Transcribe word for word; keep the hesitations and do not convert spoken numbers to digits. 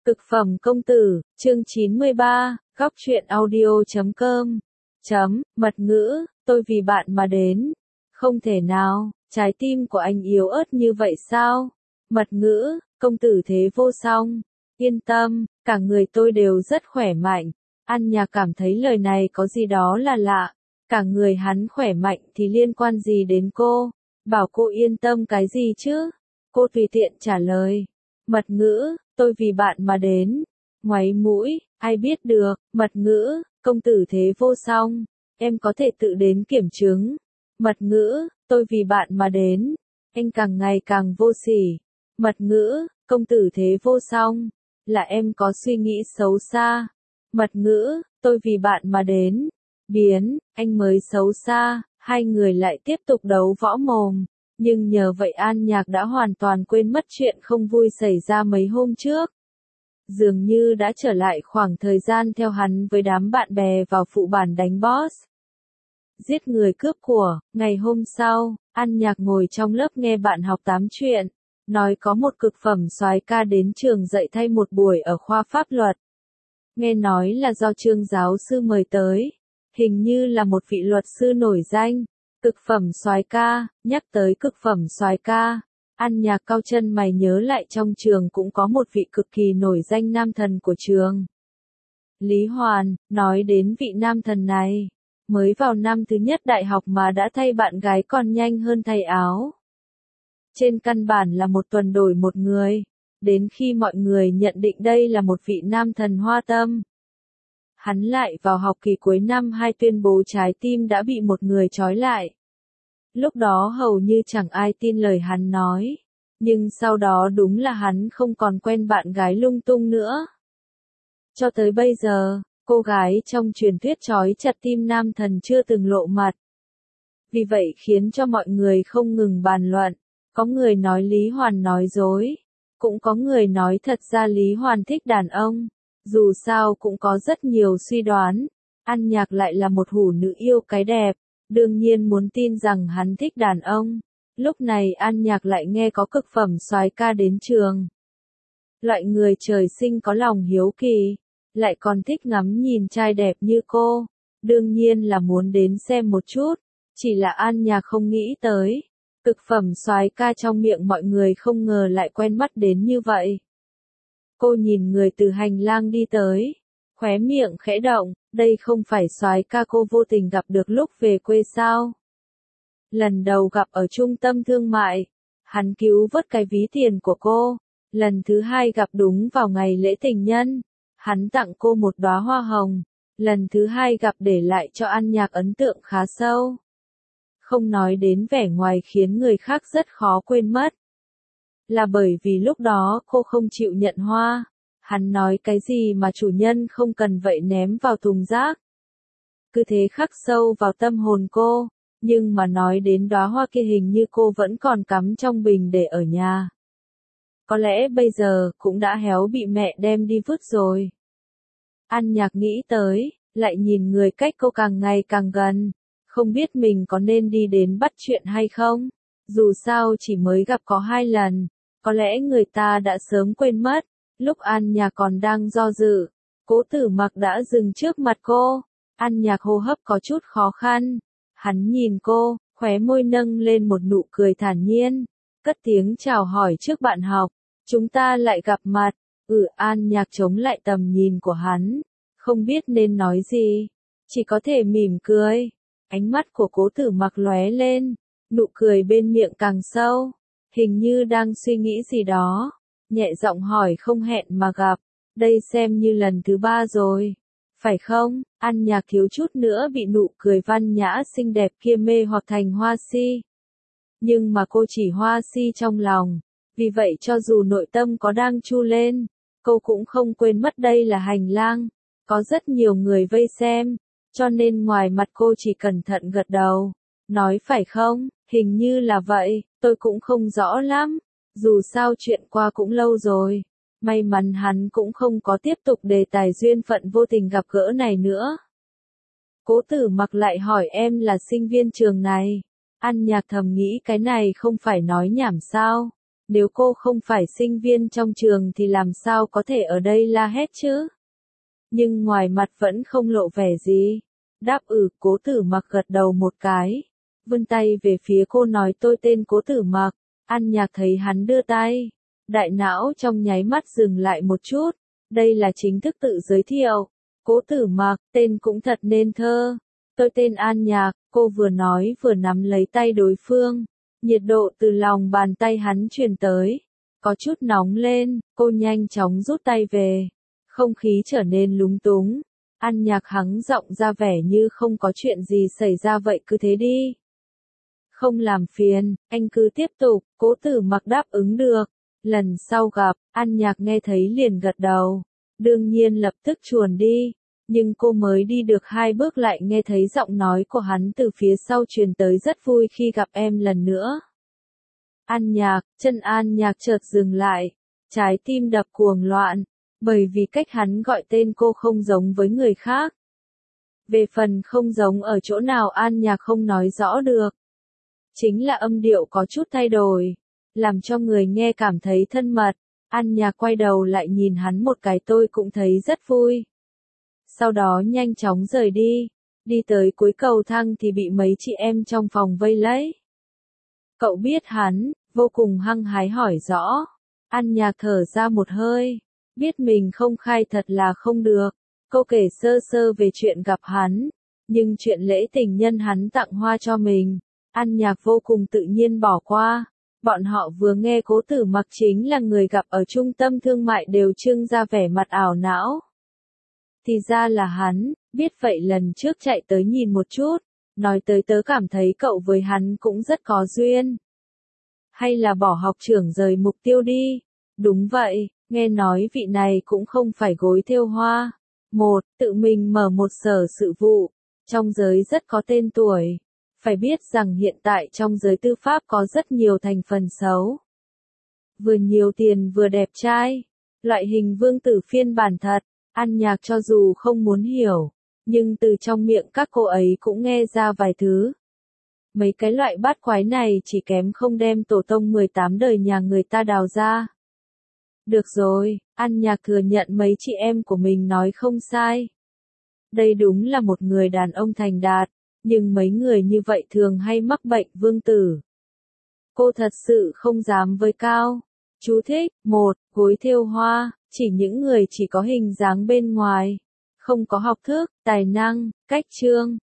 Cực phẩm công tử, chương chín mươi ba, góc truyện audio chấm com. Chấm, mật ngữ, tôi vì bạn mà đến. Không thể nào, trái tim của anh yếu ớt như vậy sao? Mật ngữ, công tử thế vô song. Yên tâm, cả người tôi đều rất khỏe mạnh. An Nhạc cảm thấy lời này có gì đó là lạ. Cả người hắn khỏe mạnh thì liên quan gì đến cô? Bảo cô yên tâm cái gì chứ? Cô tùy tiện trả lời. Mật ngữ, tôi vì bạn mà đến. Ngoáy mũi, ai biết được, mật ngữ, công tử thế vô song. Em có thể tự đến kiểm chứng. Mật ngữ, tôi vì bạn mà đến. Anh càng ngày càng vô sỉ. Mật ngữ, công tử thế vô song. Là em có suy nghĩ xấu xa. Mật ngữ, tôi vì bạn mà đến. Biến, anh mới xấu xa. Hai người lại tiếp tục đấu võ mồm. Nhưng nhờ vậy An Nhạc đã hoàn toàn quên mất chuyện không vui xảy ra mấy hôm trước. Dường như đã trở lại khoảng thời gian theo hắn với đám bạn bè vào phụ bản đánh boss. Giết người cướp của, ngày hôm sau, An Nhạc ngồi trong lớp nghe bạn học tám chuyện. Nói có một cực phẩm soái ca đến trường dạy thay một buổi ở khoa pháp luật. Nghe nói là do Trương giáo sư mời tới. Hình như là một vị luật sư nổi danh. Cực phẩm soái ca, nhắc tới cực phẩm soái ca, An Nhạc cau chân mày nhớ lại trong trường cũng có một vị cực kỳ nổi danh nam thần của trường. Lý Hoàn, nói đến vị nam thần này, mới vào năm thứ nhất đại học mà đã thay bạn gái còn nhanh hơn thay áo. Trên căn bản là một tuần đổi một người, đến khi mọi người nhận định đây là một vị nam thần hoa tâm. Hắn lại vào học kỳ cuối năm hai tuyên bố trái tim đã bị một người trói lại. Lúc đó hầu như chẳng ai tin lời hắn nói. Nhưng sau đó đúng là hắn không còn quen bạn gái lung tung nữa. Cho tới bây giờ, cô gái trong truyền thuyết trói chặt tim nam thần chưa từng lộ mặt. Vì vậy khiến cho mọi người không ngừng bàn luận. Có người nói Lý Hoàn nói dối. Cũng có người nói thật ra Lý Hoàn thích đàn ông. Dù sao cũng có rất nhiều suy đoán. An Nhạc lại là một hủ nữ yêu cái đẹp. Đương nhiên muốn tin rằng hắn thích đàn ông. Lúc này An Nhạc lại nghe có cực phẩm soái ca đến trường. Loại người trời sinh có lòng hiếu kỳ. Lại còn thích ngắm nhìn trai đẹp như cô. Đương nhiên là muốn đến xem một chút. Chỉ là An Nhạc không nghĩ tới. Cực phẩm soái ca trong miệng mọi người không ngờ lại quen mắt đến như vậy. Cô nhìn người từ hành lang đi tới, khóe miệng khẽ động, đây không phải soái ca cô vô tình gặp được lúc về quê sao? Lần đầu gặp ở trung tâm thương mại, hắn cứu vớt cái ví tiền của cô. Lần thứ hai gặp đúng vào ngày lễ tình nhân, hắn tặng cô một đóa hoa hồng. Lần thứ hai gặp để lại cho An Nhạc ấn tượng khá sâu. Không nói đến vẻ ngoài khiến người khác rất khó quên mất. Là bởi vì lúc đó cô không chịu nhận hoa. Hắn nói cái gì mà chủ nhân không cần vậy ném vào thùng rác. Cứ thế khắc sâu vào tâm hồn cô. Nhưng mà nói đến đóa hoa kia hình như cô vẫn còn cắm trong bình để ở nhà. Có lẽ bây giờ cũng đã héo bị mẹ đem đi vứt rồi. An Nhạc nghĩ tới, lại nhìn người cách cô càng ngày càng gần. Không biết mình có nên đi đến bắt chuyện hay không? Dù sao chỉ mới gặp có hai lần. Có lẽ người ta đã sớm quên mất. Lúc An Nhạc còn đang do dự, Cố Tử Mặc đã dừng trước mặt cô. An Nhạc hô hấp có chút khó khăn. Hắn nhìn cô, khóe môi nâng lên một nụ cười thản nhiên. Cất tiếng chào hỏi trước bạn học. Chúng ta lại gặp mặt. Ừ, An Nhạc chống lại tầm nhìn của hắn. Không biết nên nói gì. Chỉ có thể mỉm cười. Ánh mắt của Cố Tử Mặc lóe lên. Nụ cười bên miệng càng sâu. Hình như đang suy nghĩ gì đó. Nhẹ giọng hỏi không hẹn mà gặp. Đây xem như lần thứ ba rồi. Phải không? An Nhạc thiếu chút nữa bị nụ cười văn nhã xinh đẹp kia mê hoặc thành hoa si. Nhưng mà cô chỉ hoa si trong lòng. Vì vậy cho dù nội tâm có đang chu lên, cô cũng không quên mất đây là hành lang. Có rất nhiều người vây xem. Cho nên ngoài mặt cô chỉ cẩn thận gật đầu. Nói phải không? Hình như là vậy, tôi cũng không rõ lắm. Dù sao chuyện qua cũng lâu rồi. May mắn hắn cũng không có tiếp tục đề tài duyên phận vô tình gặp gỡ này nữa. Cố Tử Mặc lại hỏi em là sinh viên trường này. An Nhạc thầm nghĩ cái này không phải nói nhảm sao. Nếu cô không phải sinh viên trong trường thì làm sao có thể ở đây la hét chứ? Nhưng ngoài mặt vẫn không lộ vẻ gì. Đáp ừ, Cố Tử Mặc gật đầu một cái. Vươn tay về phía cô nói tôi tên Cố Tử Mặc. An Nhạc thấy hắn đưa tay. Đại não trong nháy mắt dừng lại một chút. Đây là chính thức tự giới thiệu. Cố Tử Mặc, tên cũng thật nên thơ. Tôi tên An Nhạc, cô vừa nói vừa nắm lấy tay đối phương. Nhiệt độ từ lòng bàn tay hắn truyền tới. Có chút nóng lên, cô nhanh chóng rút tay về. Không khí trở nên lúng túng. An Nhạc hắng giọng ra vẻ như không có chuyện gì xảy ra vậy cứ thế đi. Không làm phiền, anh cứ tiếp tục, Cố Tử Mặc đáp ứng được. Lần sau gặp, An Nhạc nghe thấy liền gật đầu. Đương nhiên lập tức chuồn đi. Nhưng cô mới đi được hai bước lại nghe thấy giọng nói của hắn từ phía sau truyền tới rất vui khi gặp em lần nữa. An Nhạc, chân An Nhạc chợt dừng lại. Trái tim đập cuồng loạn. Bởi vì cách hắn gọi tên cô không giống với người khác. Về phần không giống ở chỗ nào An Nhạc không nói rõ được. Chính là âm điệu có chút thay đổi. Làm cho người nghe cảm thấy thân mật. An Nhạc quay đầu lại nhìn hắn một cái tôi cũng thấy rất vui. Sau đó nhanh chóng rời đi. Đi tới cuối cầu thang thì bị mấy chị em trong phòng vây lấy. Cậu biết hắn, vô cùng hăng hái hỏi rõ. An Nhạc thở ra một hơi. Biết mình không khai thật là không được. Cô kể sơ sơ về chuyện gặp hắn. Nhưng chuyện lễ tình nhân hắn tặng hoa cho mình. An Nhạc vô cùng tự nhiên bỏ qua. Bọn họ vừa nghe Cố Tử Mặc chính là người gặp ở trung tâm thương mại đều trưng ra vẻ mặt ảo não. Thì ra là hắn, biết vậy lần trước chạy tới nhìn một chút. Nói tới tớ cảm thấy cậu với hắn cũng rất có duyên. Hay là bỏ học trưởng rời mục tiêu đi. Đúng vậy, nghe nói vị này cũng không phải gối thêu hoa. Một, tự mình mở một sở sự vụ. Trong giới rất có tên tuổi. Phải biết rằng hiện tại trong giới tư pháp có rất nhiều thành phần xấu. Vừa nhiều tiền vừa đẹp trai. Loại hình vương tử phiên bản thật. An Nhạc cho dù không muốn hiểu. Nhưng từ trong miệng các cô ấy cũng nghe ra vài thứ. Mấy cái loại bát quái này chỉ kém không đem tổ tông mười tám đời nhà người ta đào ra. Được rồi, An Nhạc thừa nhận mấy chị em của mình nói không sai. Đây đúng là một người đàn ông thành đạt, nhưng mấy người như vậy thường hay mắc bệnh vương tử. Cô thật sự không dám với cao. Chú thích, một, gối thêu hoa, chỉ những người chỉ có hình dáng bên ngoài, không có học thức, tài năng, cách chương.